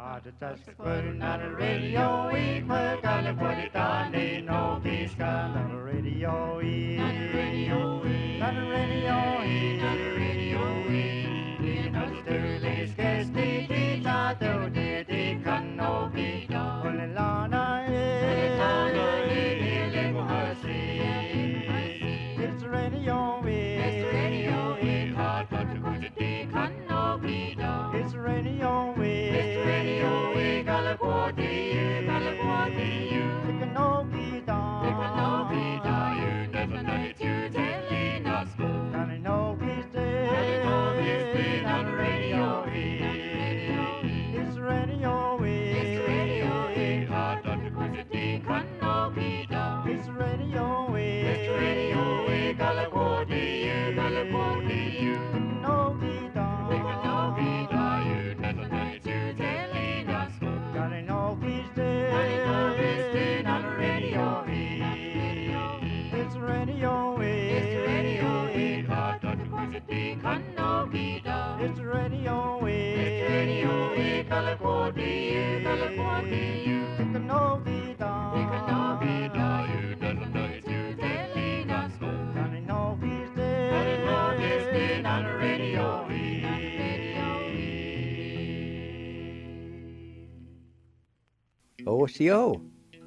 Put on the radio, we put on the put it on the no peace gun on the radio, on the radio, on the radio, on the radio, in the Sterling Sketch, the Tato, the Canopi, on the Lana, it's the radio, it's the radio, hot but to go to the Canopi, it's the radio, it's the radio, we got a quarter, got a quarter, the Canopi, the Canopi, you never know to telling us, got a no peace day, on the radio, it's the radio, it's the radio, hot but to go to the Canopi, it's the radio, it's the radio, we got a quarter, got a quarter, no guitar, you never know to telling us, got a no peace day, on the radio, it's the radio, it's the radio, hot but to go to the Canopi, it's the radio, got a quarter, the no guitar, you never know to telling us, got a no peace day, on the radio. Åsio,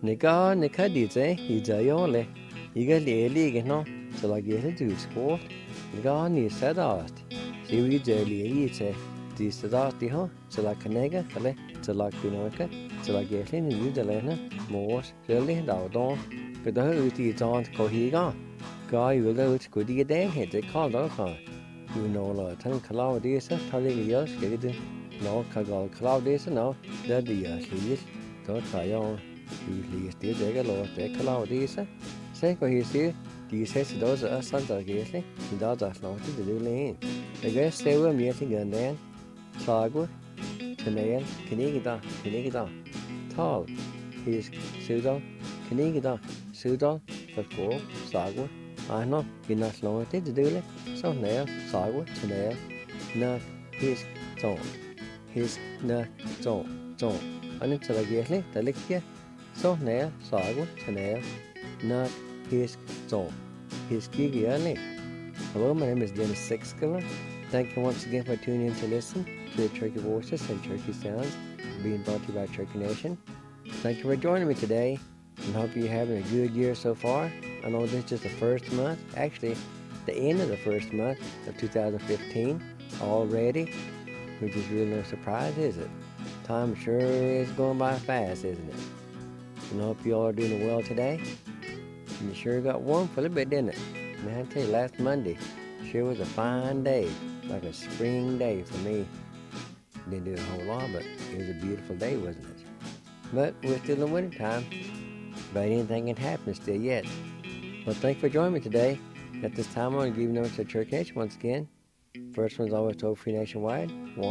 nika dice, izayole, iga lege no, så la gete du skort, nika ni sadast, si vi jeli di sadast ho, så la kanega, kale, så la kunoka, så la gete ni udelena, mors, jeli daudon, kada uti tant kohiga, ga yuga ut kudi den hete kalda ka, you know la tan cloudisa, taligos, gede, no kagal cloudisa no, da dia slis. Då tar jag utlist det jag låter det Claudisa. Se vad he ser, de ses då så Santa Gesli, då där snart det du län. Jag är stöva mer till den sago, kanel, knigida. Tal, his sudan, knigida, sudan, förko, sago. Ano, vinna snart det du län. Så när sago, kanel, na his ton. His na ton. Anh sẽ là ghét tại lịch kia số nè sago channel na his song his giggle. Hello, my name is Dennis Sixkiller. Thank you once again for tuning in to listen to the Turkey Voices and Turkey Sounds being brought to you by Turkey Nation. Thank you for joining me today and hope you're having a good year so far. I know this is just the first month, actually the end of the first month of 2015 already, which is really no surprise, is it? Time sure is going by fast, isn't it? And I hope you all are doing well today. And you sure got warm for a little bit, didn't it? Man, I tell you, last Monday sure was a fine day, like a spring day for me. Didn't do a whole lot, but it was a beautiful day, wasn't it? But we're still in winter time, but anything can happen still yet. Well, thanks for joining me today. At this time, I'm going to give you numbers to Church Nation once again. First one's always toll-free nationwide,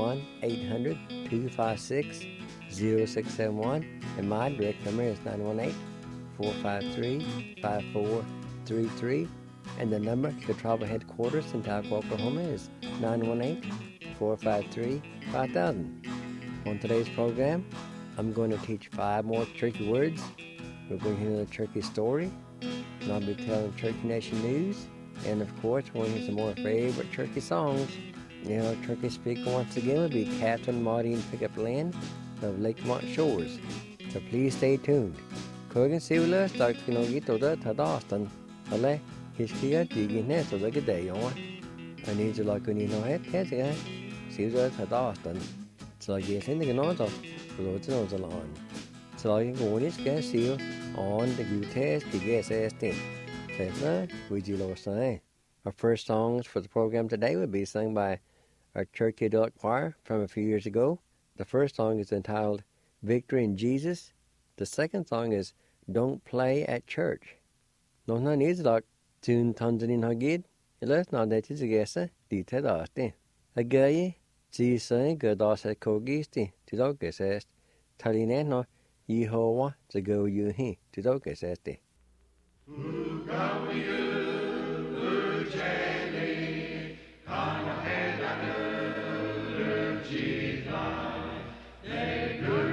1-800-256-0671, and my direct number is 918-453-5433, and the number to the tribal headquarters in Tulsa, Oklahoma is 918-453-5000. On today's program, I'm going to teach 5 more Turkey words. We're going to hear the Turkey story, and I'll be telling Turkey Nation news. And of course, we'll hear some more favorite Turkey songs. You know, Turkey speaker once again will be Catherine Marty and Pickup Lynn of Lakemont Shores. So please stay tuned. Kogan Sivula starts to get to the Tadastan. Ale, his kia digine so the day on. I need to like when you know it, Tezga. Sivula Tadastan. So I guess in the Ganoto, Roads and Ozalan. So I can go on this gas seal on the good test to guess as thing. Our first songs for the program today would be sung by our Turkey Adult Choir from a few years ago. The first song is entitled Victory in Jesus. The second song is Don't Play at Church. No, no, needs like Tune Tanzanin Hagid. Let's not let it guess it. Dita Dasti. A gay, Jesus, good as a cogisti, to dogus est. Talineno, Yehovah, to go you he, to dogus esti. Hey, good.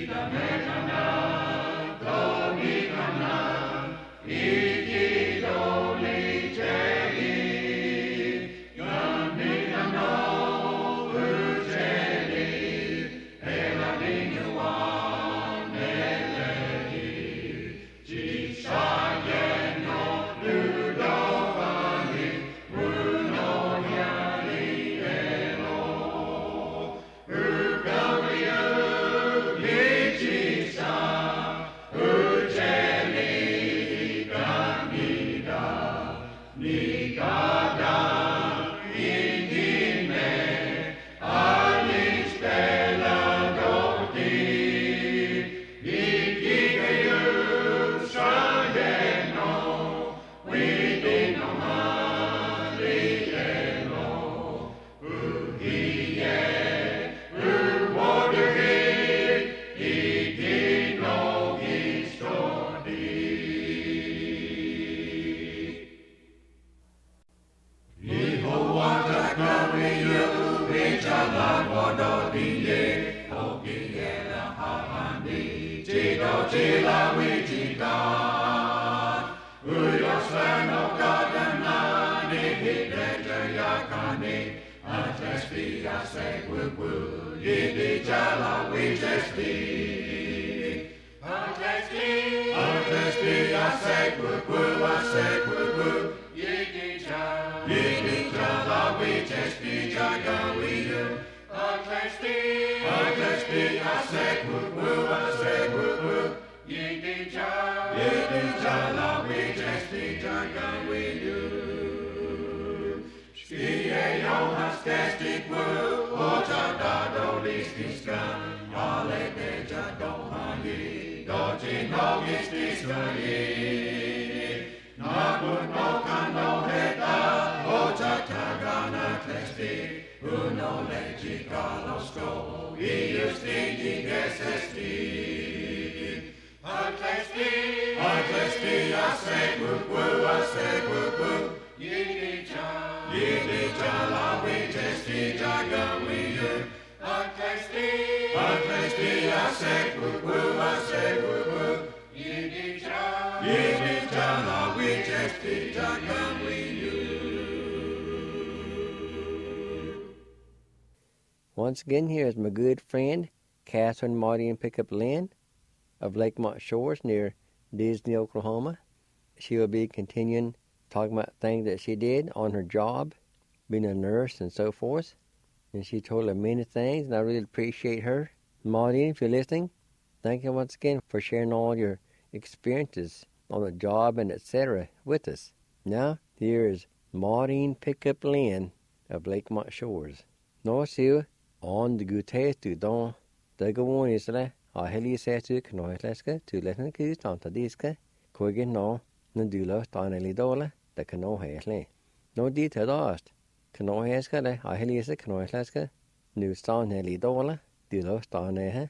Once again, here is my good friend, Catherine Marty and Pickup Lynn of Lakemont Shores near Disney, Oklahoma. She will be continuing talking about things that she did on her job, being a nurse and so forth. And she told her many things, and I really appreciate her. Marty, if you're listening, thank you once again for sharing all your experiences on the job and etc. with us. Now, here is Marty Pickup Lynn of Lakemont Shores. Nå sier on the good taste to don the go on is le a heli se to knoileska to let an kis on the diska kogen no na dula on eli dola the kno hele no detail dast kno heska le a heli se knoileska nu stan eli dola dula stan he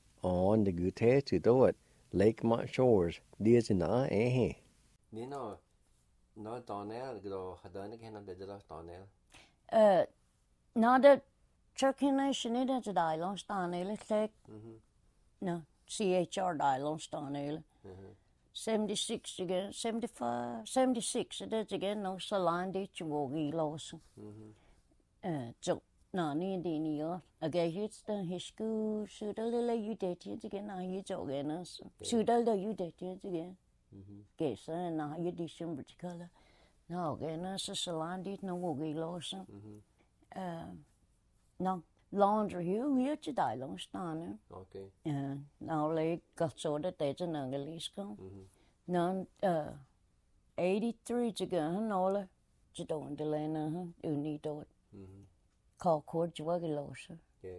on the good taste to do it Lakemont Shores dis na he you know no donel go hadan can be the donel not a Turkey Nation it is a dialogue stanele like no CHR dialogue stanele 76 again 75 76 it is again no salandi chwogi los so no ni di ni yo again it's the hisku sudal you date it again na you again sudal you date it again guess na you December color no again so salandi no wogi los no laundry here to die long stand okay now like got so that there's an angelisko no 83 to go no to don't delay no you need to call court you los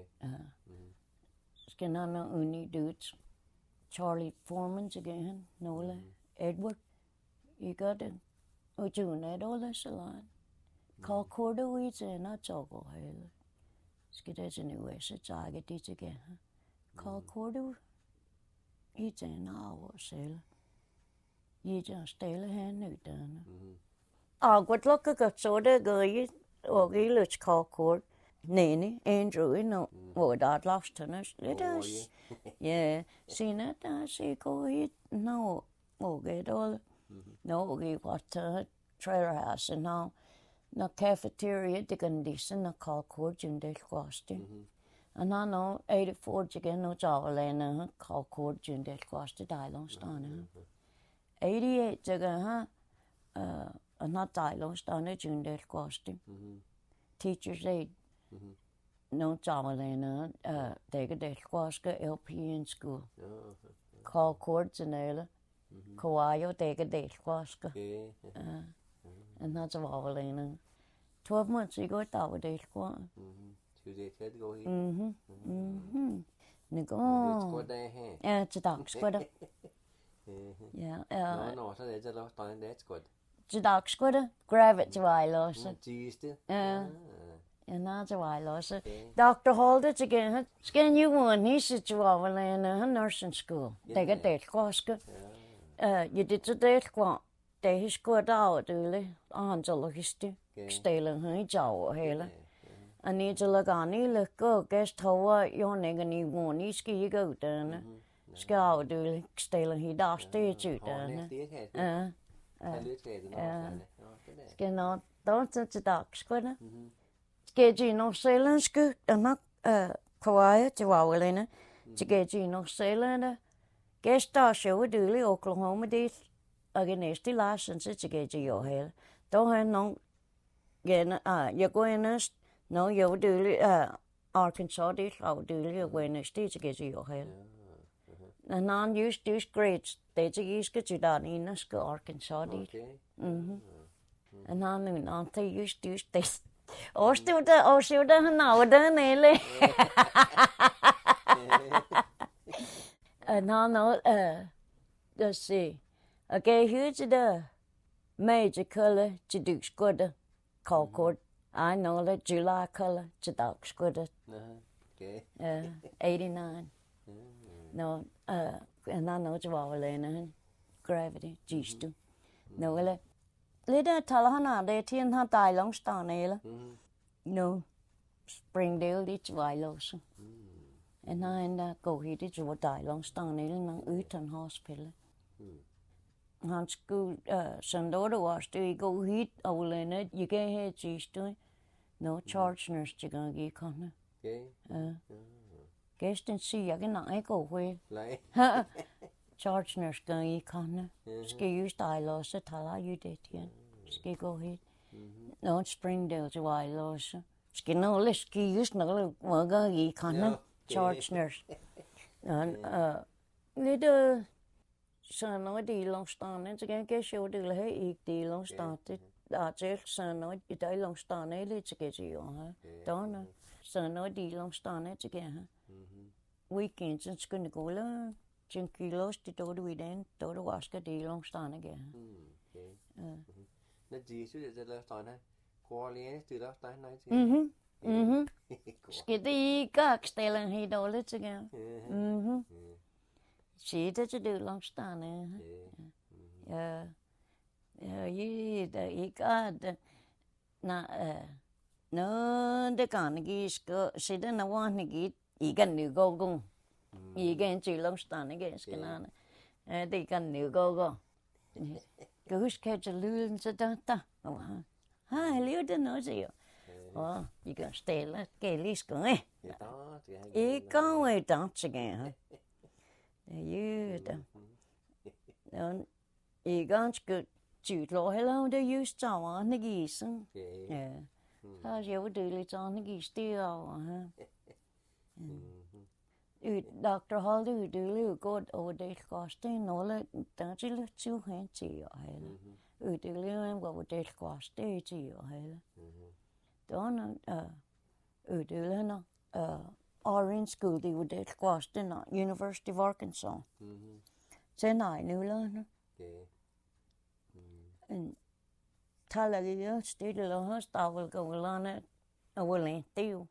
skin no uni dudes Charlie Foreman's again no Edward you got it you need all the salon call court weeds and not choco hell Skiddes anyway, so I get it again. Call Cordu. It's an hour sail. You just stay a hand out done. What look at so the girl or let's call court. Nene, Andrew, no, hvor der lost henne. Det er, ja, sine der, se gå hit, no, okay, dårligt. No, okay, what trailer house, and now, no cafeteria, det kan de sådan, no call court, en del koste. Og når no 84 igen, no javelene, call court, en del koste, dejlongstane. 88 igen, og når dejlongstane, en del koste. Teachers aid. No javelene, det kan del koste, LP in school. Call court, en alle. Kawaii, det kan del koste. Og når javelene. 12 months ago, der var del koste. Det går helt. Det går. Det er her. Ja, til dags går det. Ja, Nå, så det er der også det godt. til dags går det. Gravity også. Tiste. Ja, nå til også. Dr. Holder til igen. Skal you one? He said you are in a nursing school. Det kan det koske. Jeg det til det går. Det er sgu der det. Angelogisti. Stelen han i jaw hele. Ani til lagani lekko gæst hover jo nægge one skal ikke ud derne. Skal af det stelen he der sted til derne. Ja. Skal nå der til dag skal det. Skal de New Zealand skal nok Kauai til Wawelene. Skal de New Zealand gæst der show det i Oklahoma det og næste license til de jo hele. Der har nogen jeg går ind no, jeg var dølig Arkansas det var dølig og when det til get jo her. Og non used grades det til skal til der inde skal Arkansas det. Og non det used det. Og så der han var der nede. Og non let's see. Okay, here's the major color to do good call court. I know that July color to dog squid. Okay. 89. No, and I know Jawalena gravity, Gistu. No, little Talahana, they tin her die long star no, Springdale, it's Vilos. And I go hit it to a die long star nail and Uton Hospital. Han skulle søndag var det gå hit og længe jeg kan have sidste no charge nurse til gang i komme. Gæsten siger jeg kan nej gå ved. Nej. Charge nurse gang i komme. Skal jo style også tager jeg det igen. Skal gå hit. No Springdale til Wildose. Skal nå lidt skal jo snart må gang i komme. Charge nurse. Lidt så når de longstane, så kan jeg show det her ikke de longstane. Der til så når de longstane lidt til at jo her. Der så når de longstane til her. Weekend så skulle gå la 10 kilos det dog du i den, dog du vasker de longstane her. Når de så det der stane. Går lige det der stane nej. Skal det ikke stille helt dårligt til her. Se det til det longstane. Ja, det ikke at nå, det kan ikke skal se det når han ikke kan nu gå. Ikke en til longstane ikke skal nærne. Det kan nu gå. Kan huske at lyden så der. Hej, liv det nu siger. I kan stille, kan lige skal. Ikke gå i dans igen. Det er jo ganske tydeligt heller det just så han gisen. Ja. Så jeg var det lidt sådan gis det over. Dr. Holder det jo godt over det koste nogle der til lidt til hen til og hele. Det lige var det koste til og hele. Det lige Orange School, det var det koste nå University of Arkansas. Så nej nu lørne. Taler jeg stille og høst afvel gå lørne og vel det jo.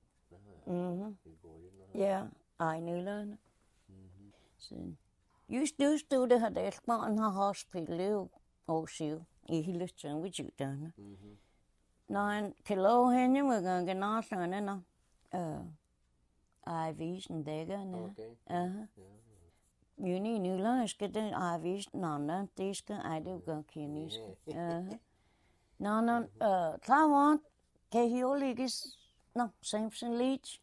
Ja, ej nu lørne. Så just det har det man har hospital og syv i hele tiden vi gjorde. Når en kilo henne var gange nå sådan nå. Ivisen dega ne. Okay. Juni nula ska den Ivis nana diska aidu ga kinis. Nana Taiwan ke hioligis no Samson Leach.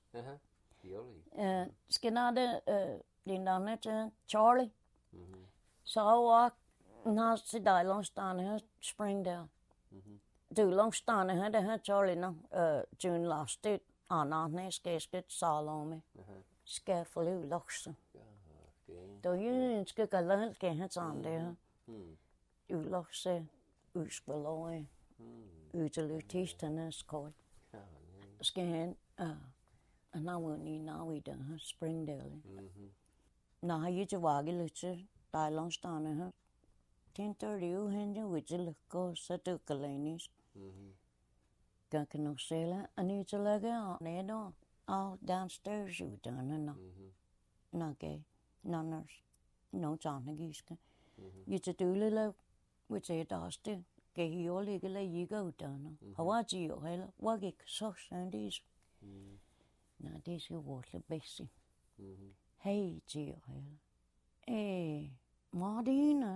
Ska nade din nana Charlie. Så walk na se dai longstaan her Springdale. Du longstaan her det her Charlie no June last it anna skesket Salome. Ska forlu lokse. Då ju ska galant ke het aan det. U lokse uspeloi. Utilitisten skol. Ska hen and now ni now we done Springdale. Na ju je wagiluche dai longstaan her. 10:30 hen we je go satu kalenis. Kan nog sela ani te laga ne do. All downstairs you done no. Nage nanners no janagiska. You to do little which I daste. Ke hioli gele yigo done. Hawaji o hela wagik so sandis. Na this you water basi. Hey ji o hela. Martina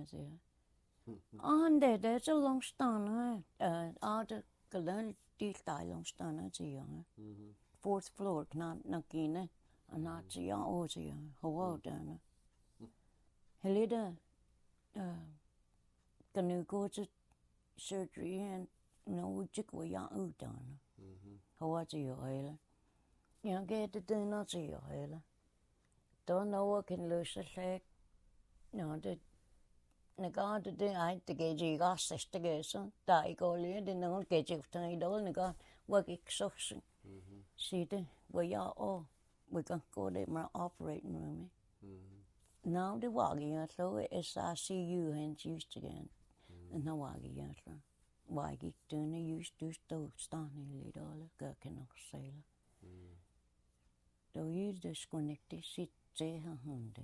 ande det så långt stanna det kallar dit där långt stanna ji. Fourth floor nakine anachi oji hawa dana. Helida kan nu gå till surgery and no jikwa ya udana. Hawa ji o hela. Jag get det not ji o hela. Don't know what can lose a leg. No, det naga det I the geji gas the so dai go le det no geji tai do naga work exhaustion. See the we are all we can go to my operating room. Now the wagi so SICU and used again. And now wagi so wagi doing the used to sto standing lead all the can sailor. Do you disconnected sit say hunde.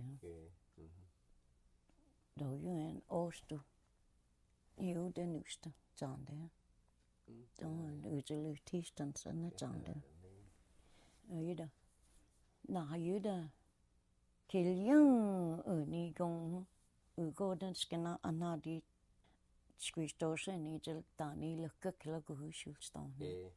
Då ju en årstå. Jo, det nysta tande. Då utelu tistan såna tande. Ju då. Na ju då. Kiljan ni gång. Gå den skena anadi. Skristorse ni till tani lucka killa gå hushustan.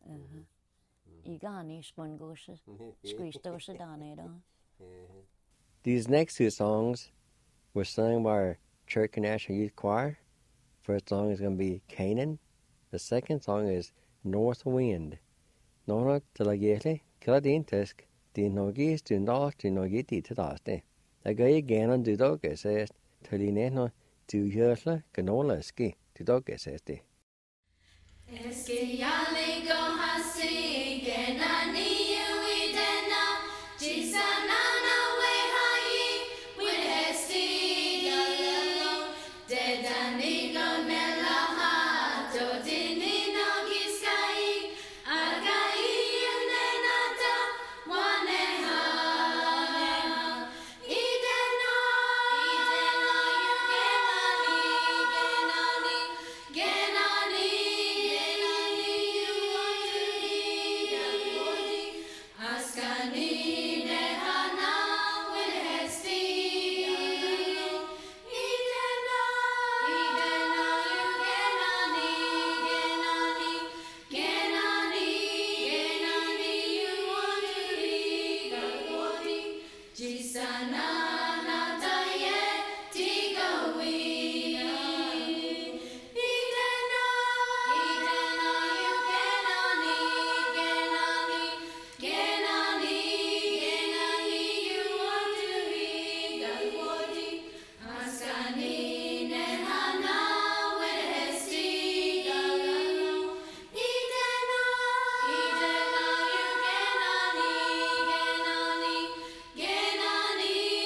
Igani skongose. Skristorse dane då. These next two songs were sung by our Church National Youth Choir. First song is going to be Canaan. The second song is North Wind. Nona tilagele kiladin tisk din nogis du not du nogiti tadaste. A gay again on du doge says tilineno du yersla canola ski du doge says de. Eski yali go hasi genani uidena jisana na we hai with hesti yalo dedani lo melaha to dini no giskai agai nenata waneha idena genani Askani nehana with hesti idena genani you want to be gawodi jisana nataye tigawi idena you Genani, you want to be gawodi Askani nehana with hesti gawano idena you genani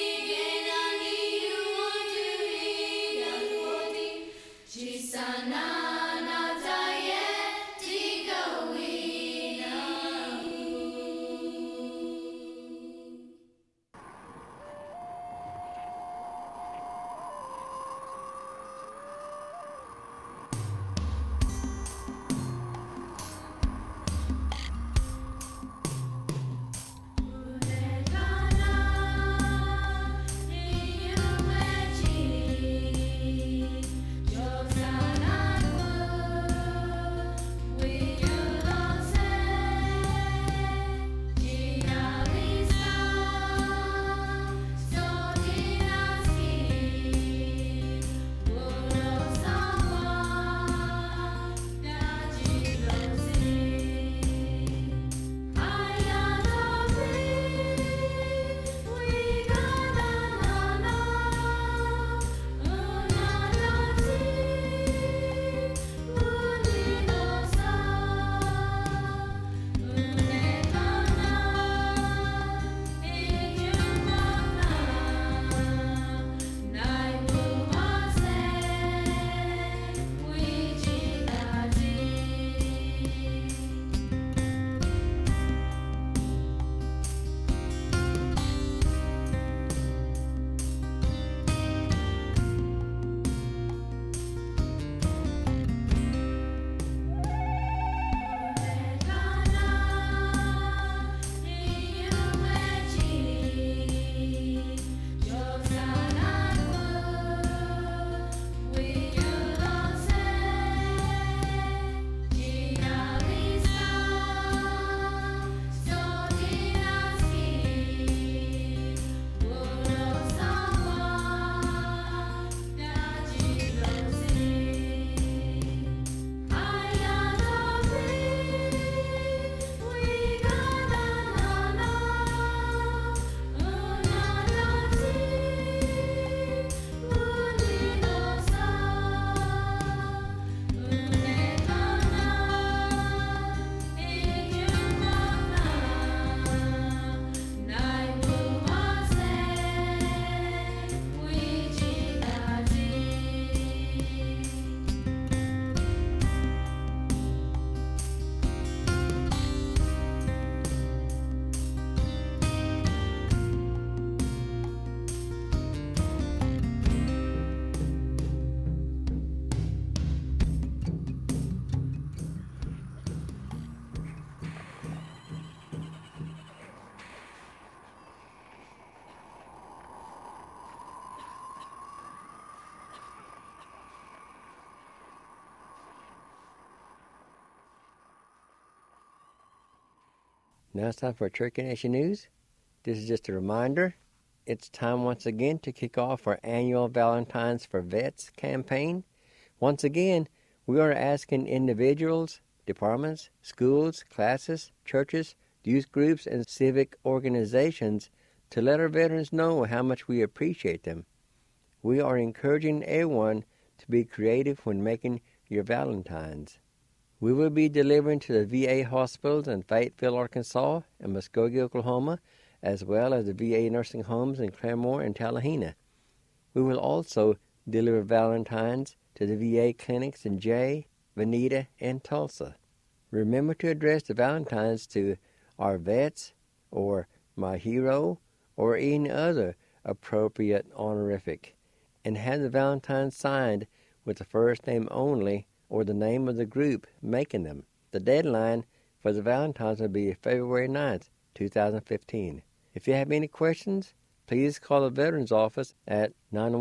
Now it's time for Cherokee Nation News. This is just a reminder. It's time once again to kick off our annual Valentine's for Vets campaign. Once again, we are asking individuals, departments, schools, classes, churches, youth groups, and civic organizations to let our veterans know how much we appreciate them. We are encouraging everyone to be creative when making your Valentines. We will be delivering to the VA hospitals in Fayetteville, Arkansas, and Muskogee, Oklahoma, as well as the VA nursing homes in Claremore and Tallahena. We will also deliver Valentines to the VA clinics in Jay, Veneta, and Tulsa. Remember to address the Valentines to our vets or my hero or any other appropriate honorific, and have the Valentine signed with the first name only or the name of the group making them. The deadline for the Valentines will be February 9th, 2015. If you have any questions, please call the Veterans Office at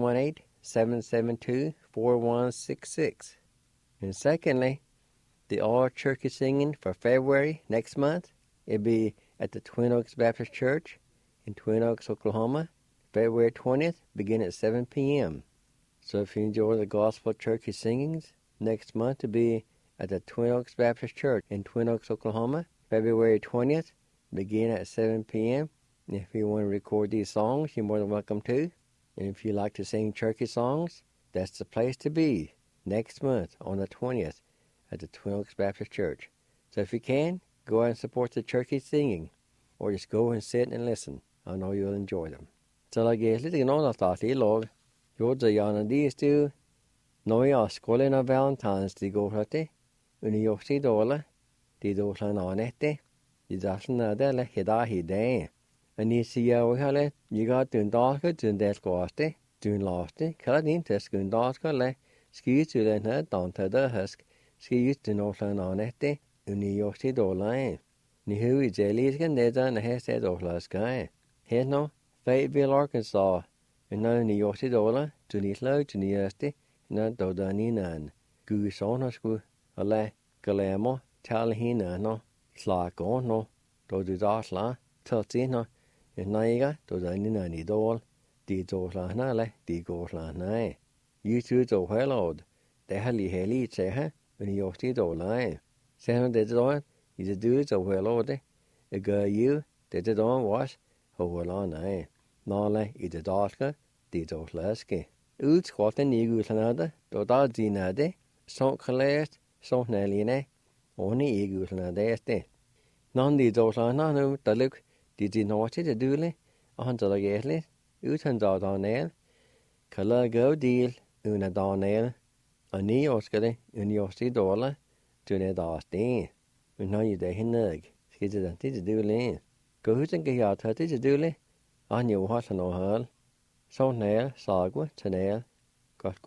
918-772-4166. And secondly, the all-turkey singing for February next month, it'll be at the Twin Oaks Baptist Church in Twin Oaks, Oklahoma, February 20th, beginning at 7 p.m. So if you enjoy the gospel turkey singings, next month to be at the Twin Oaks Baptist Church in Twin Oaks, Oklahoma, February 20th, beginning at 7 p.m. And if you want to record these songs, you're more than welcome to. And if you like to sing turkey songs, that's the place to be next month on the 20th at the Twin Oaks Baptist Church. So if you can, go out and support the turkey singing, or just go and sit and listen. I know you'll enjoy them. Så la jeg litt grann av tatt I lag. Jo, det gjerne de stu. Nå jeg skulle na Valentine's de går hørte. Under gjort I dårlig. De dårlig annen etter. De dassen er det, eller heda hide. Men I sier jo heller, jeg har dun dager, dun del gåte, dun late, kalla din til skun dager, eller skriver til den her, dan til det husk, skriver til noe annen etter, under gjort I dårlig. Ni hu I jelisken nedda, når her ser dårlig skal. Her nå, Fayetteville, Arkansas, under ni gjort I dårlig, dun I slag, dun I øste, når dårlig ni nan. Gud sånn har sku, eller galemo, Tallahena nå, slag on nå, då du darsla, tøtti nå, Naiga, då det ni nani dål, de dårla eller de gårla nei. YouTube då helod, det heli se her, men gjort I dårla. Sen det då, I det du då helod, det gør ju, det då was, hola nei. Nale I det dalska, de dårlaske. Udskrotten I gulnade, då da dinade, så klæst, så næline, oni I gulnade este. Nan de dårla nu, der luk de nåti det dule, og han tager gætligt, uden der Daniel, kalder gå del, uden Daniel, og ni årsker det, uden årsti dårlig, uden der sten, uden han I det hende, skal det dule. Gå husen kan jeg tage det dule, og han jo har sådan noget. Så næl, sagwe, tanæl, godt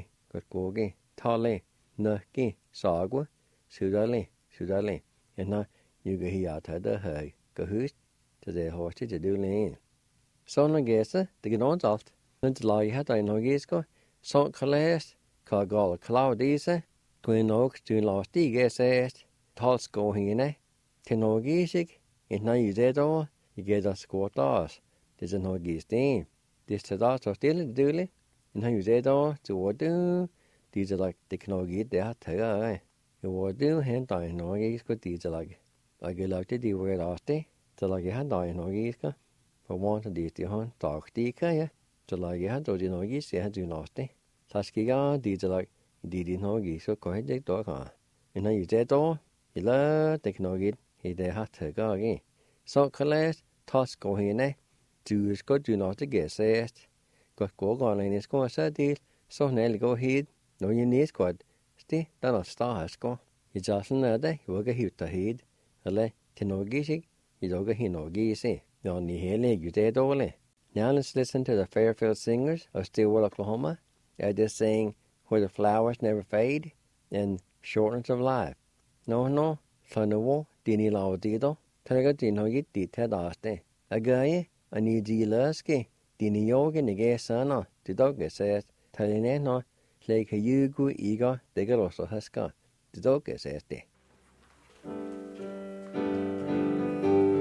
gogi, tale, nøkke, sagwe, sudale. En når jeg kan her tage det her, gå hus, til det hårdt til du lægen. Så når gæster, det kan ordentligt alt. Når det lager her, der I noget gæsker, så kan læse, kan gå klar disse, kunne nok styrne lave stige sæst, talskå hende, til noget gæsik, en når I det over, I gætter skort os, det er noget gæsten. Det er der så stille det døle, en når I det over, til hvor du, det er det kan nok I det har taget af. Jo, du henter en noget gæsker, det er det. Og jeg lagde det var et afsted. Så lager jeg der noget iska, for want at det han tak dika ja. Så lager jeg der noget is jeg du næste. Så skal jeg det lag det noget is så kan det dog ha. Men når I det dog, eller det kan noget det har taget af. Så kan læs task gå hende. Du skal du næste gæst. Godt gå gerne ind skal så det så næl gå hit. Når I næst godt. Det der er star skal. I jassen er det, jeg kan hitte hit. Eller til noget is I don't hear no geese. No ni hele you dead ole. Now let's listen to the Fairfield Singers of Stillwater, Oklahoma. They're just saying where the flowers never fade and shortness of life. No, Sanowo, dini lao dido, Talaga dino yit di tadaste. Agaye, ani di laske, dini yoga nige sana, didoge says, Taline no, like a yugu ego, degaroso haska, didoge says de.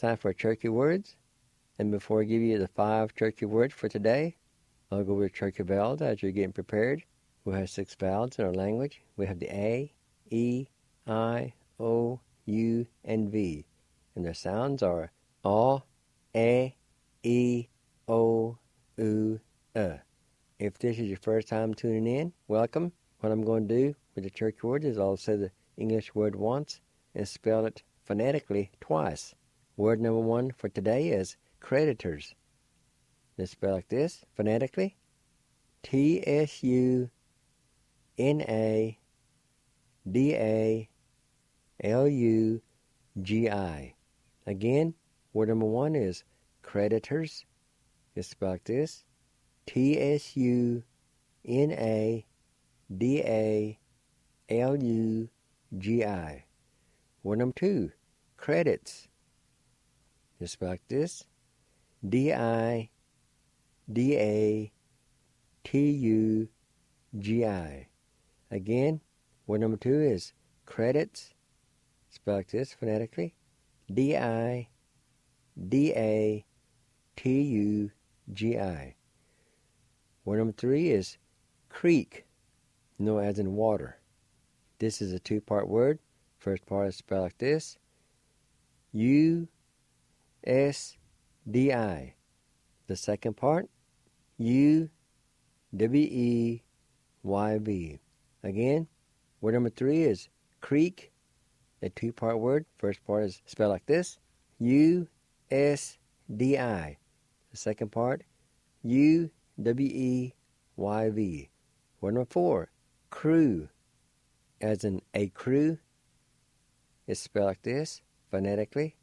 time for Cherokee words. And before I give you the 5 Cherokee words for today, I'll go over Cherokee vowels as you're getting prepared. We'll have 6 vowels in our language. We have the A, E, I, O, U, and V. And their sounds are A, E, O, U, If this is your first time tuning in, welcome. What I'm going to do with the Cherokee words is I'll say the English word once and spell it phonetically twice. Word number 1 for today is creditors. Let's spell like this phonetically. TSUNADALUGI. Again, word number 1 is creditors. Let's spell like this. TSUNADALUGI. Word number 2, credits. Let's spell like this. DIDATUGI. Again, word number 2 is credits. Spell like this phonetically. DIDATUGI. Word number 3 is creek. No as in water. This is a 2-part word. First part is spelled like this. USDI. The second part, UWEYV. Again, word number 3 is creek. A 2-part word. First part is spelled like this. USDI. The second part, UWEYV. Word number 4, crew. As in a crew. It's spelled like this, phonetically.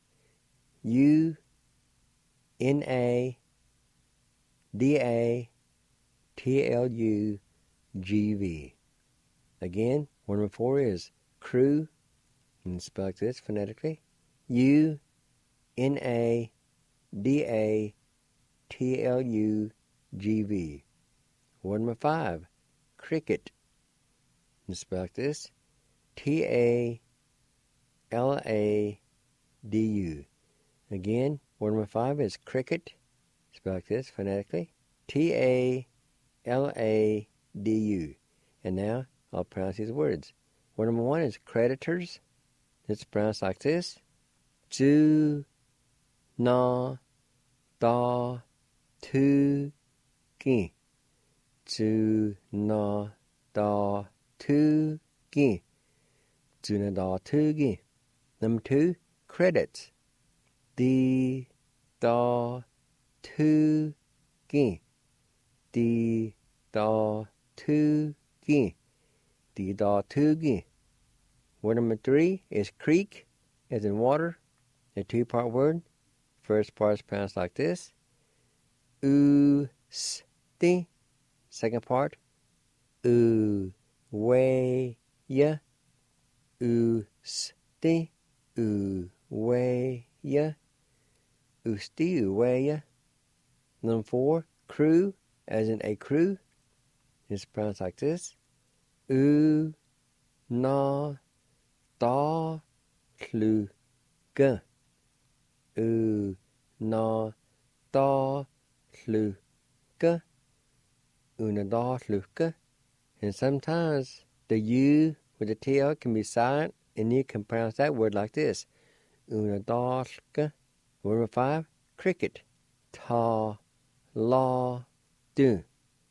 UNADATLUGV. Again, word number 4 is crew. And it's spelled like this, phonetically. UNADATLUGV. Word number 5, cricket. And it's spelled like this. TALADU. Again, word number 5 is cricket. Spelled like this phonetically. TALADU. And now I'll pronounce these words. Word number 1 is creditors. It's pronounced like this. Ju na da tu gi. Ju na da tu gi. Ju na da tu gi. Number 2, credits. Di da tu gi. Di da tu gi. Di da tu gi. Word number 3 is creek, as in water. A 2-part word. First part is pronounced like this. U-s-ti. Second part. U-way-ya. U-s-ti. U-way-ya. U-sti, u-way-ya. Number 4, crew, as in a crew. It's pronounced like this. U-na-da-lu-ga. U-na-da-lu-ga. Una-da-lu-ga. And sometimes the U with the tail can be silent, and you can pronounce that word like this. Una-da-lu-ga. Word number 5, cricket. Ta-la-du.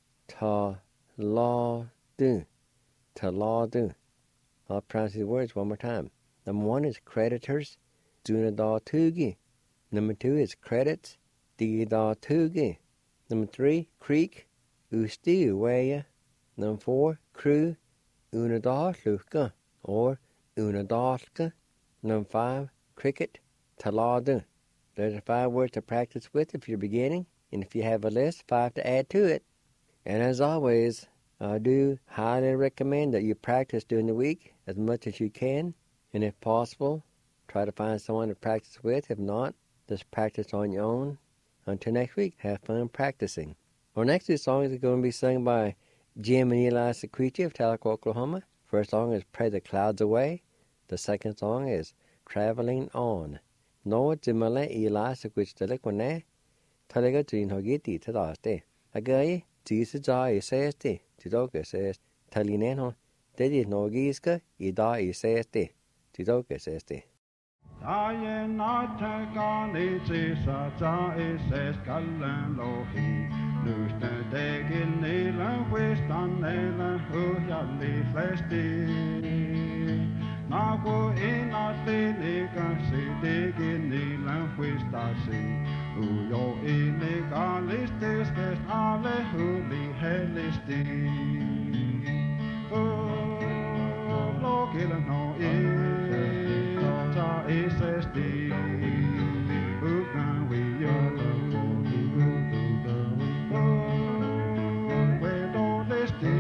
Ta-la-du. Ta-la-du. I'll pronounce these words one more time. Number 1 is creditors. Duna-da-tu-gi. Number 2 is credits. Di-da-tu-gi. Number 3, creek. U-sti-u-way-ya. Number 4, crew. Una-da-lu-ga. Or una-da-lu-ga. Number 5, cricket. Ta-la-du. There's the 5 words to practice with if you're beginning. And if you have a list, 5 to add to it. And as always, I do highly recommend that you practice during the week as much as you can. And if possible, try to find someone to practice with. If not, just practice on your own. Until next week, have fun practicing. Our next 2 songs are going to be sung by Jim and Eli Sequetia of Tahlequah, Oklahoma. First song is Pray the Clouds Away. The second song is Traveling On. no timale ila sa kuch tele kone thalega tin hogi ti thadaste agai ti se ja iseste ti do ke se taline no dedi nogi iska ida iseste ti do ke se este Aye nata gani tisa ta ises kallan lohi Lusta degin nilan wistan nilan hujalli flesti Nago inati nikasi degin nilan wistasi Ujo inikalistis kest ale huli helisti Lokilan no SSD, Ukan we we don't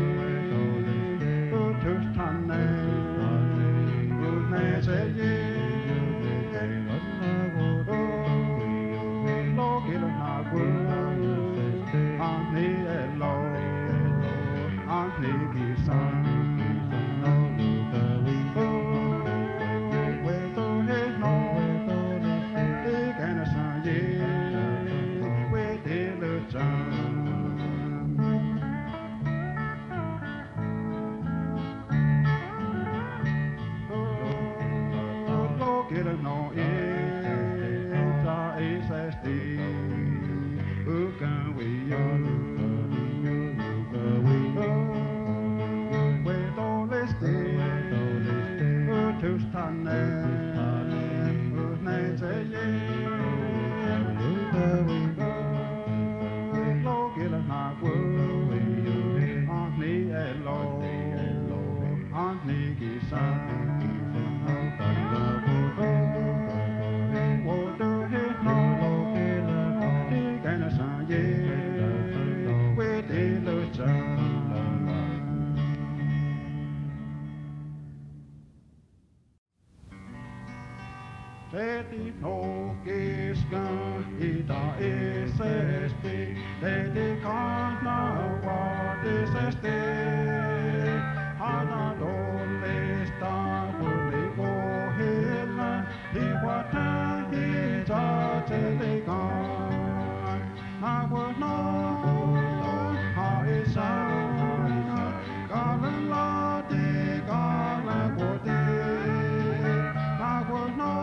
Teti nokiska ita isesti, teti kanna vaatisesti. Hana dollista tuli kohilla, liwata hita telikaan. Naku haisa, kalan lati kalan koti. Naku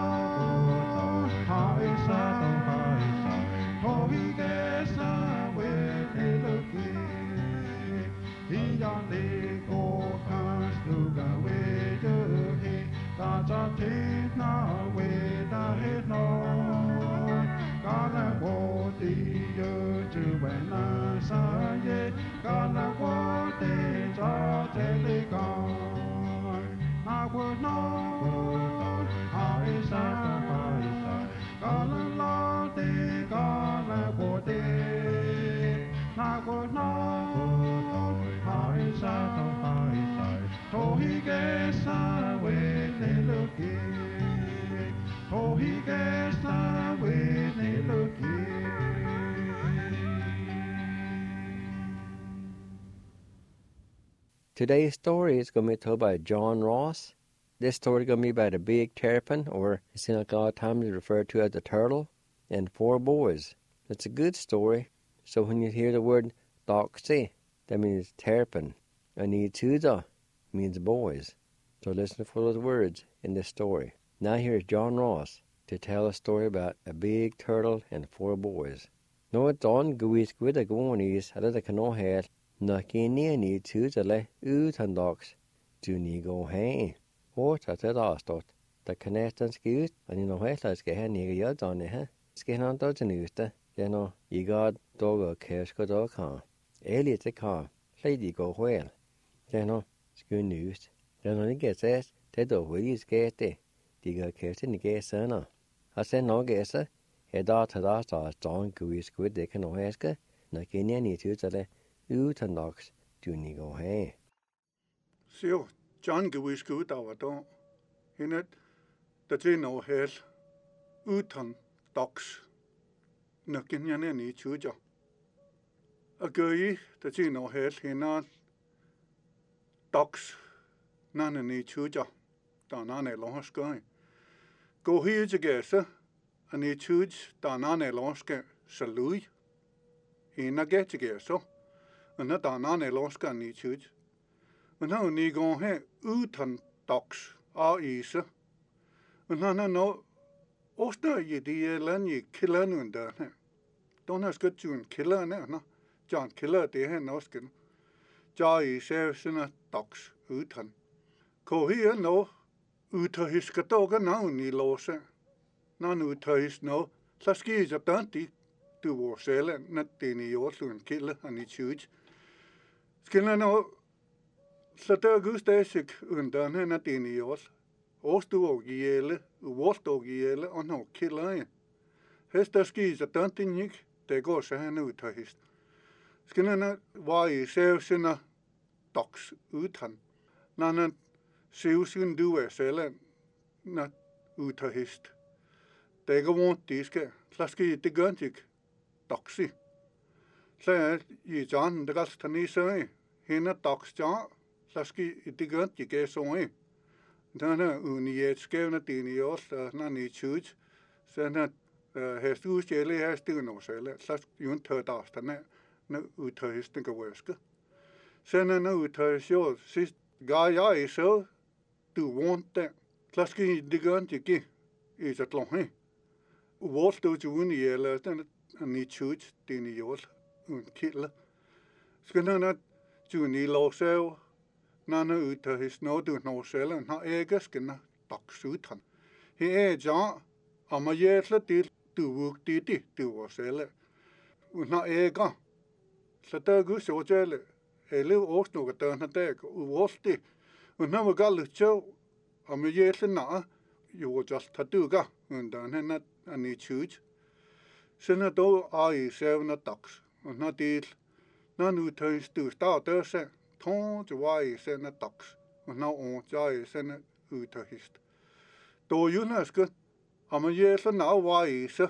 Today's story is going to be told by John Ross. This story is going to be about a big terrapin, or it's in a lot of times referred to as the turtle, and 4 boys. It's a good story. So when you hear the word doxy, that means terrapin, and Ituda means boys. So listen for those words in this story. Now here's John Ross to tell a story about a big turtle and 4 boys. No, it's on guis with a goonies at the canoe head. Nakini ni Tudale utandox do ni go hey. What at the astot. The Canadian scoot and you know let's get any yards on it, Skin on dozen usta, you got dog or cash go dog car. Elliot the car, lady go well. Schoon news. Then only gets asked, they do will you skate it. You got cash in the gas sana. I said no guesser. A dot had asked us John Guis good they can ask her. Nakini ni Tudale. Utandox do ni go hey. So John Guis good our don't in it the Gino Hill Utandox Nakinyane ni chuja. A gui the Gino Hill hina dox none ni chuja. Don't on a long sky. Go here to guess ani chuj tanane lonske salui. Hina getjige so. Na tanane lonska ni chuj. Na ni gon he utan tox a isa. Na no osta yedi lani kilanunda he. Don't ask good to killer no. John killer de he noskin. Jai sevsina tox utan. Ko hier no uta hiskatoga na ni lose. Na uta his no. Saski is a tanti to war sele not dini yosun killer and it huge. Skilla no Sata gustasik undan he not dini yos. Ostu ogiele, wost ogiele on no killer. Hesta ski is a tanti nik, de go se han uta his. Skilla no why sevsina tox utan. Nana Siusin duer selen na uta hist. Dega won't diske. Slaski det gøntik. Doxi. Så I John det galt tani så hina dox ja. Slaski det gøntik er så I. Dana uniet skævna dini os na ni chuj. Så na hest usjele hest no sele. Slask jun tødastane na uta hist den gøske. Så na uta sjå sidst ga jeg så du won't Klaski det gøntik I så klonhe. What do you win yellow and need shoot dini yol kill. Skinna juni lo sel nana uta his no do no sel and ha egaskinna taksutan. He ja ama yetla til du work diti du was sel. Na ega. Sata gus ojele ele osno gata na tag uosti. Na magal cho ama yetla na you just taduga undan henna ani chuj. Sena do ai sevna tax. Na deal. Na nu turns to start se. Ton wai sena tax. Na on jai sena uta hist. Do yunaska ama yesa na wai se.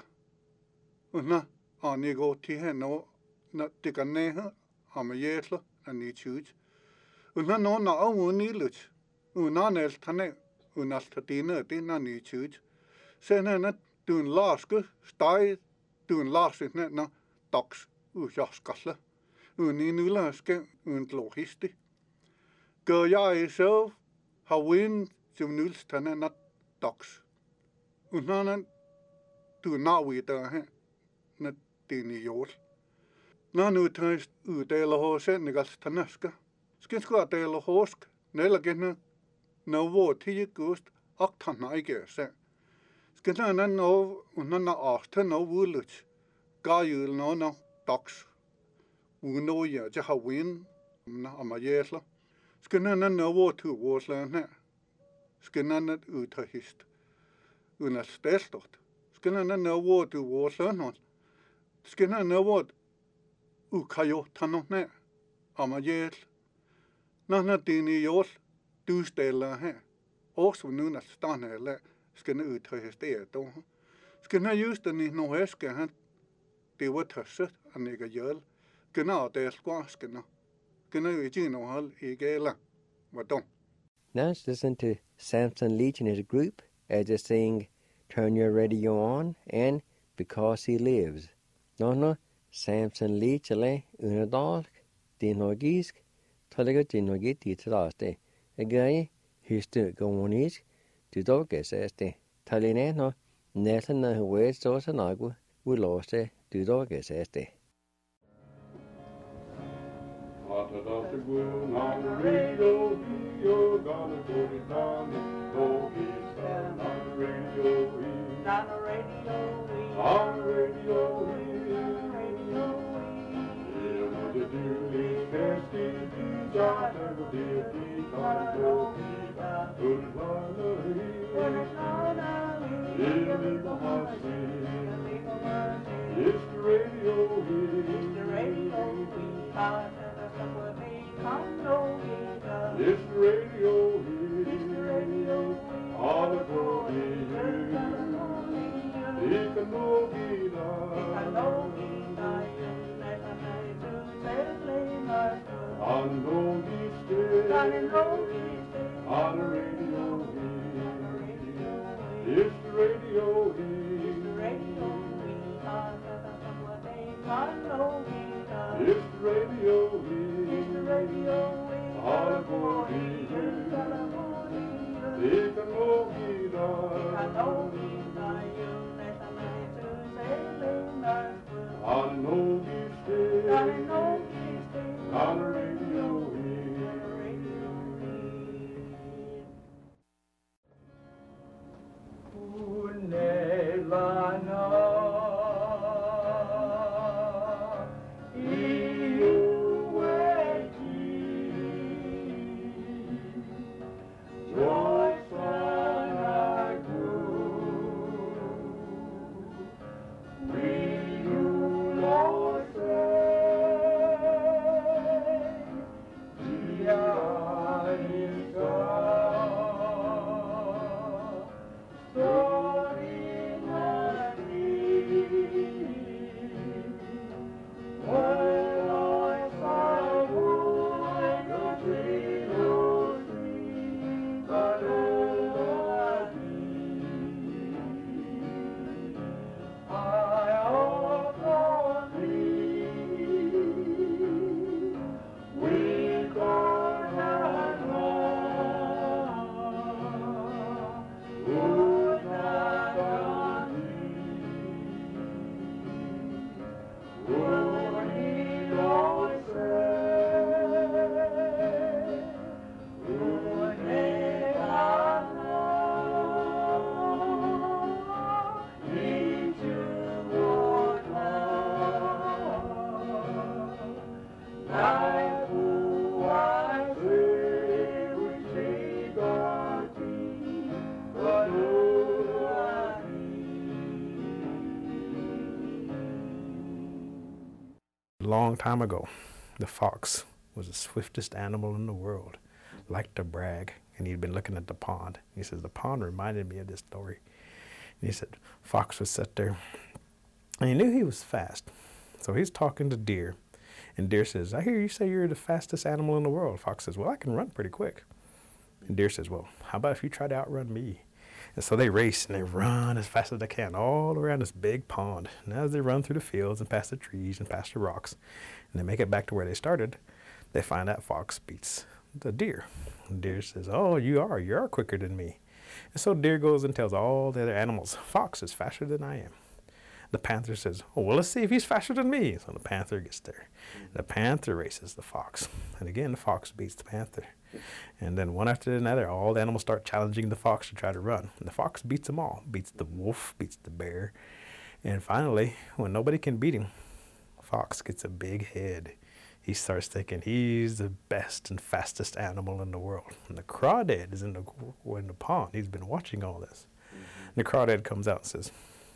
Na ani go ti no na tikane ama yesa ani chuj. Na no na uni luch. Una nel tane unaltatina tina ni chuj. Sena na doen laske stai doen laske net na tax jaskalle. Uni nu laske logisti. Go ja so ha win zum nuls tane na tax. Unanan doen na we da he na dini jol. Na nu tans udela hose negas tanaska. Skinsko dela hosk nela genna no wo ti gust aktan na ige se. Skinna no unna after no wuluch. Gayul no tax. Uno ya ja win na amayesla. Skinna no wo tu wosla na. Skinna na uta hist. Una steltot. Skinna no wo tu wosla no. Skinna no wo ukayo tano na amayel. Na dini yol du stella he. Også nu na stanele. Skinna uta hist e do. Skinna just ni no heske han. Det var tøsset an ega jøl. Gna det squaskinna. Gna ujino hal igela. Wadon. Now let's listen to Samson Leach and his group as they sing Turn Your Radio On and Because He Lives. No, Samson Leach ale unadalk, dinogisk, talega dinogit ditaraste. Again, histu gawonisk, dudoges este. Taline no, netan na huwed sosanagwa, wuloste, dudoges este. On the radio, you're gonna go it down. Go east on the radio, On the radio, on the radio. radio, You know the deal is nasty, just never did be gonna go east on the It's the radio, It's the radio, it's the radio, It's the radio, all the glory, it can no be on no I know he does. It's the radio It's the radio in California. California. They can know he does. I know he's not you, that's a man to sailing northward. I know he stays I know he's staying on the radio on the radio read. Who never know you were just when I grew. We you Lord say, the eye is gone. Story not me. When I saw you in the tree, oh, tree, but over me, I often leave. We could not run, would not run would he Lord say, would he not know into what love? Life who I say we take our tea, but who I Long time ago, the fox was the swiftest animal in the world, liked to brag, and he'd been looking at the pond. He says, the pond reminded me of this story. And he said, fox was set there, and he knew he was fast. So he's talking to deer, and deer says, I hear you say you're the fastest animal in the world. Fox says, well, I can run pretty quick. And deer says, well, how about if you try to outrun me? And so they race and they run as fast as they can all around this big pond. And as they run through the fields and past the trees and past the rocks, and they make it back to where they started, they find out fox beats the deer. And deer says, oh, you are quicker than me. And so deer goes and tells all the other animals, fox is faster than I am. The panther says, oh, well, let's see if he's faster than me. So the panther gets there. The panther races the fox. And again, the fox beats the panther. And then one after another, all the animals start challenging the fox to try to run. And the fox beats them all, beats the wolf, beats the bear. And finally, when nobody can beat him, fox gets a big head. He starts thinking he's the best and fastest animal in the world. And the crawdad is in the pond. He's been watching all this. And the crawdad comes out and says,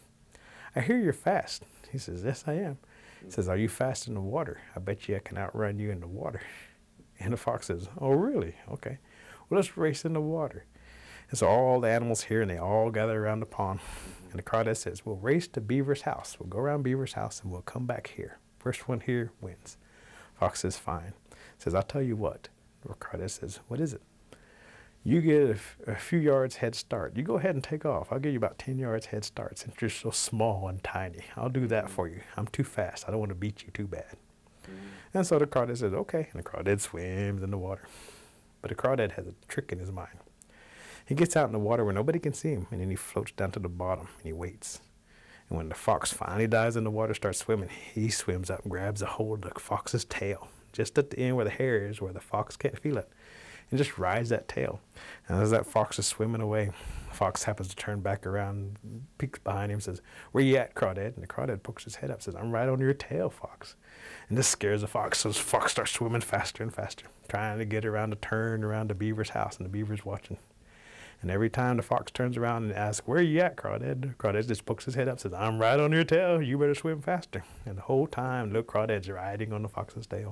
I hear you're fast. He says, yes, I am. He says, are you fast in the water? I bet you I can outrun you in the water. And the fox says, oh, really? Okay. Well, let's race in the water. And so all the animals here, and they all gather around the pond. And the crawdad says, we'll race to Beaver's house. We'll go around Beaver's house, and we'll come back here. First one here wins. Fox says, fine. Says, I'll tell you what. The crawdad says, what is it? You get a few yards head start. You go ahead and take off. I'll give you about 10 yards head start since you're so small and tiny. I'll do that for you. I'm too fast. I don't want to beat you too bad. And so the crawdad says, okay. And the crawdad swims in the water. But the crawdad has a trick in his mind. He gets out in the water where nobody can see him, and then he floats down to the bottom, and he waits. And when the fox finally dives in the water, starts swimming, he swims up and grabs a hold of the fox's tail, just at the end where the hair is, where the fox can't feel it, and just rides that tail. And as that fox is swimming away, the fox happens to turn back around, peeks behind him, and says, where you at, crawdad? And the crawdad pokes his head up, says, I'm right on your tail, fox. And this scares the fox, so the fox starts swimming faster and faster, trying to get around to turn around the beaver's house, and the beaver's watching. And every time the fox turns around and asks, where are you at, crawdad? The crawdad just pokes his head up, says, I'm right on your tail, you better swim faster. And the whole time, little crawdad's riding on the fox's tail.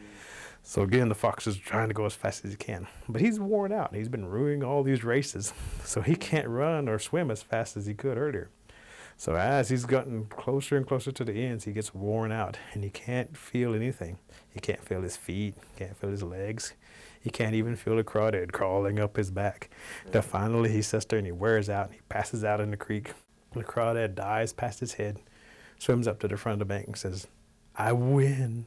So again, the fox is trying to go as fast as he can. But he's worn out. He's been ruining all these races, so he can't run or swim as fast as he could earlier. So as he's gotten closer and closer to the ends, he gets worn out, and he can't feel anything. He can't feel his feet, can't feel his legs. He can't even feel the crawdad crawling up his back. Then finally he sits there and he wears out, and he passes out in the creek. The crawdad dives past his head, swims up to the front of the bank and says, I win.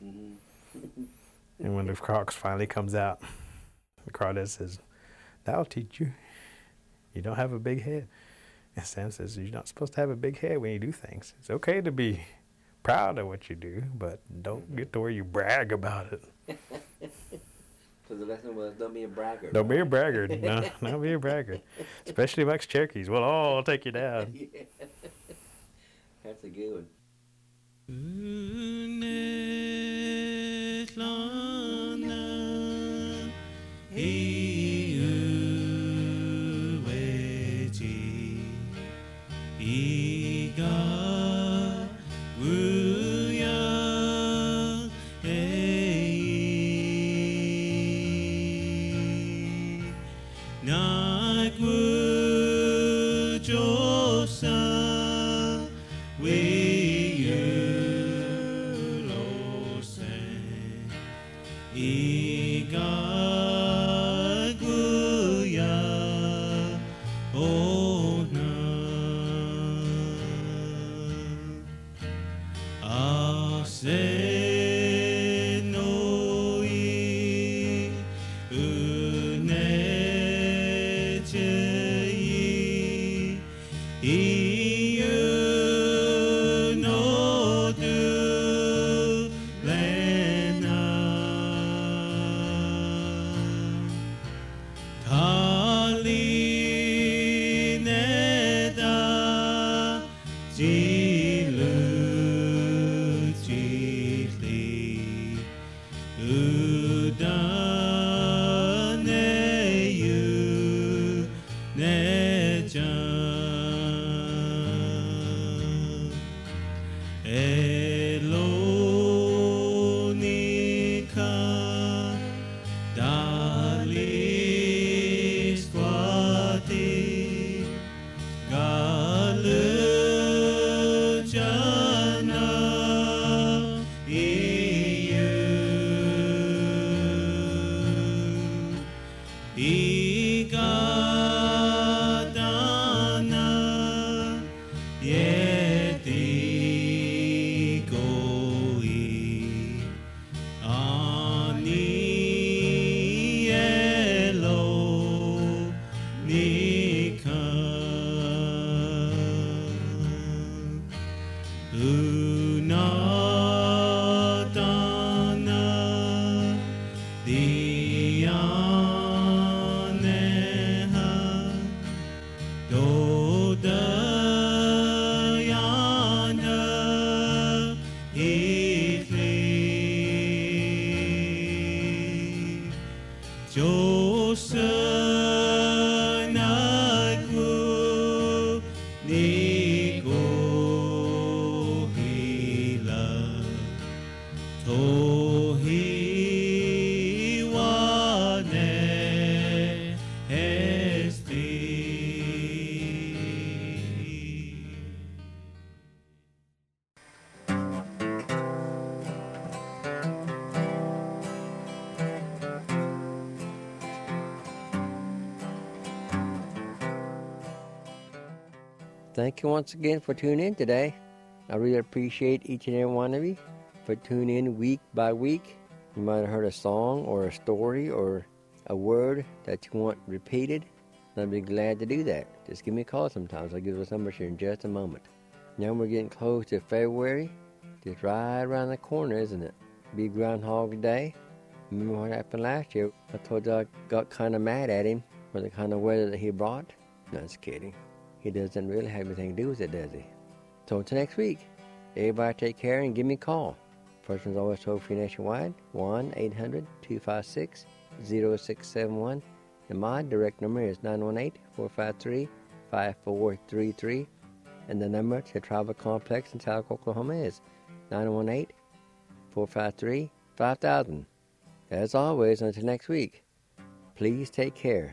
And when the fox finally comes out, the crawdad says, that'll teach you. You don't have a big head. And Sam says, you're not supposed to have a big head when you do things. It's okay to be proud of what you do, but don't get to where you brag about it. So the lesson was, don't be a braggart. Don't be a braggart. No, don't be a braggart. Especially amongst Cherokees. Well, I'll take you down. Yeah. That's a good one. Thank you once again for tuning in today. I really appreciate each and every one of you for tuning in week by week. You might have heard a song or a story or a word that you want repeated. I'd be glad to do that. Just give me a call sometimes. I'll give you those numbers here in just a moment. Now we're getting close to February. Just right around the corner, isn't it? Big Groundhog Day. Remember what happened last year? I told you I got kind of mad at him for the kind of weather that he brought. No, just kidding. He doesn't really have anything to do with it, does he? So until next week, everybody take care and give me a call. First one's always toll free nationwide, 1-800-256-0671. And my direct number is 918-453-5433. And the number to Travel Complex in South Oklahoma is 918-453-5000. As always, until next week, please take care.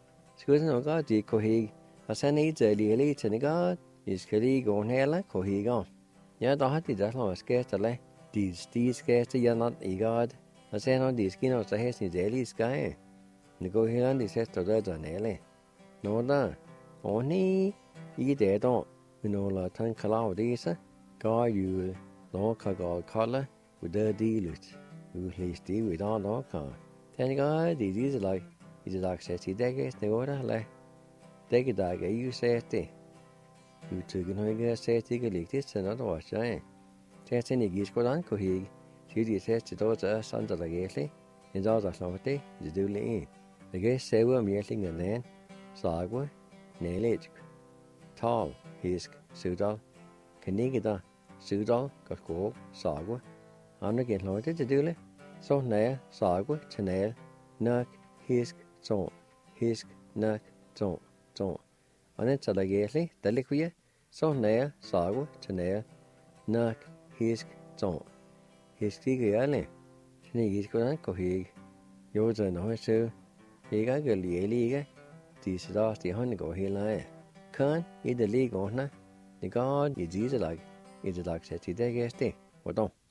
I send you the lily to the God. Is Kelly going hella? Cohigon. Yeah, the hot is not scarce to lay. These scarce to you're not a God. I send on these skin of the hair in the daily sky. The go here on this has to read on Ellie. No, da. Only you there don't. You know, la tan cloud is. God, you Nå kan gå kolde, ud der delut. Udlæs det ud af nå kan. Den gør det disse lag. I det lag sæt i dække snævre lag. Dække dag er jo sæt det. Udtrykken har ikke sæt ikke ligtigt til noget år siden. Det er ikke sgu dan kunne ikke. Så de sæt til dog til sander der gæslig. En dag der slår det, det dølle en. Det kan sæve om hjælpning af den. Slagve, nælæg. Tal, hisk, sødal. Kan ikke der. Sødal, godt gå, sagve. Andre gen lov det dølle. Så nær, sagve, til nær. Nok, hisk, tårn. Hisk, nok, tårn, tårn. Og den tager der gæslig, der ligger vi. Så nær, sagve, til nær. Nok, hisk, tårn. Hisk, det gør alle. Så ikke skulle gå ikke. Jo, så når så. Ikke er gældig ikke. Disse der, de hånden går helt af. Kan i det ligge ordne. Det går i disse lag. I det lag sæt i det gæste. Hvordan?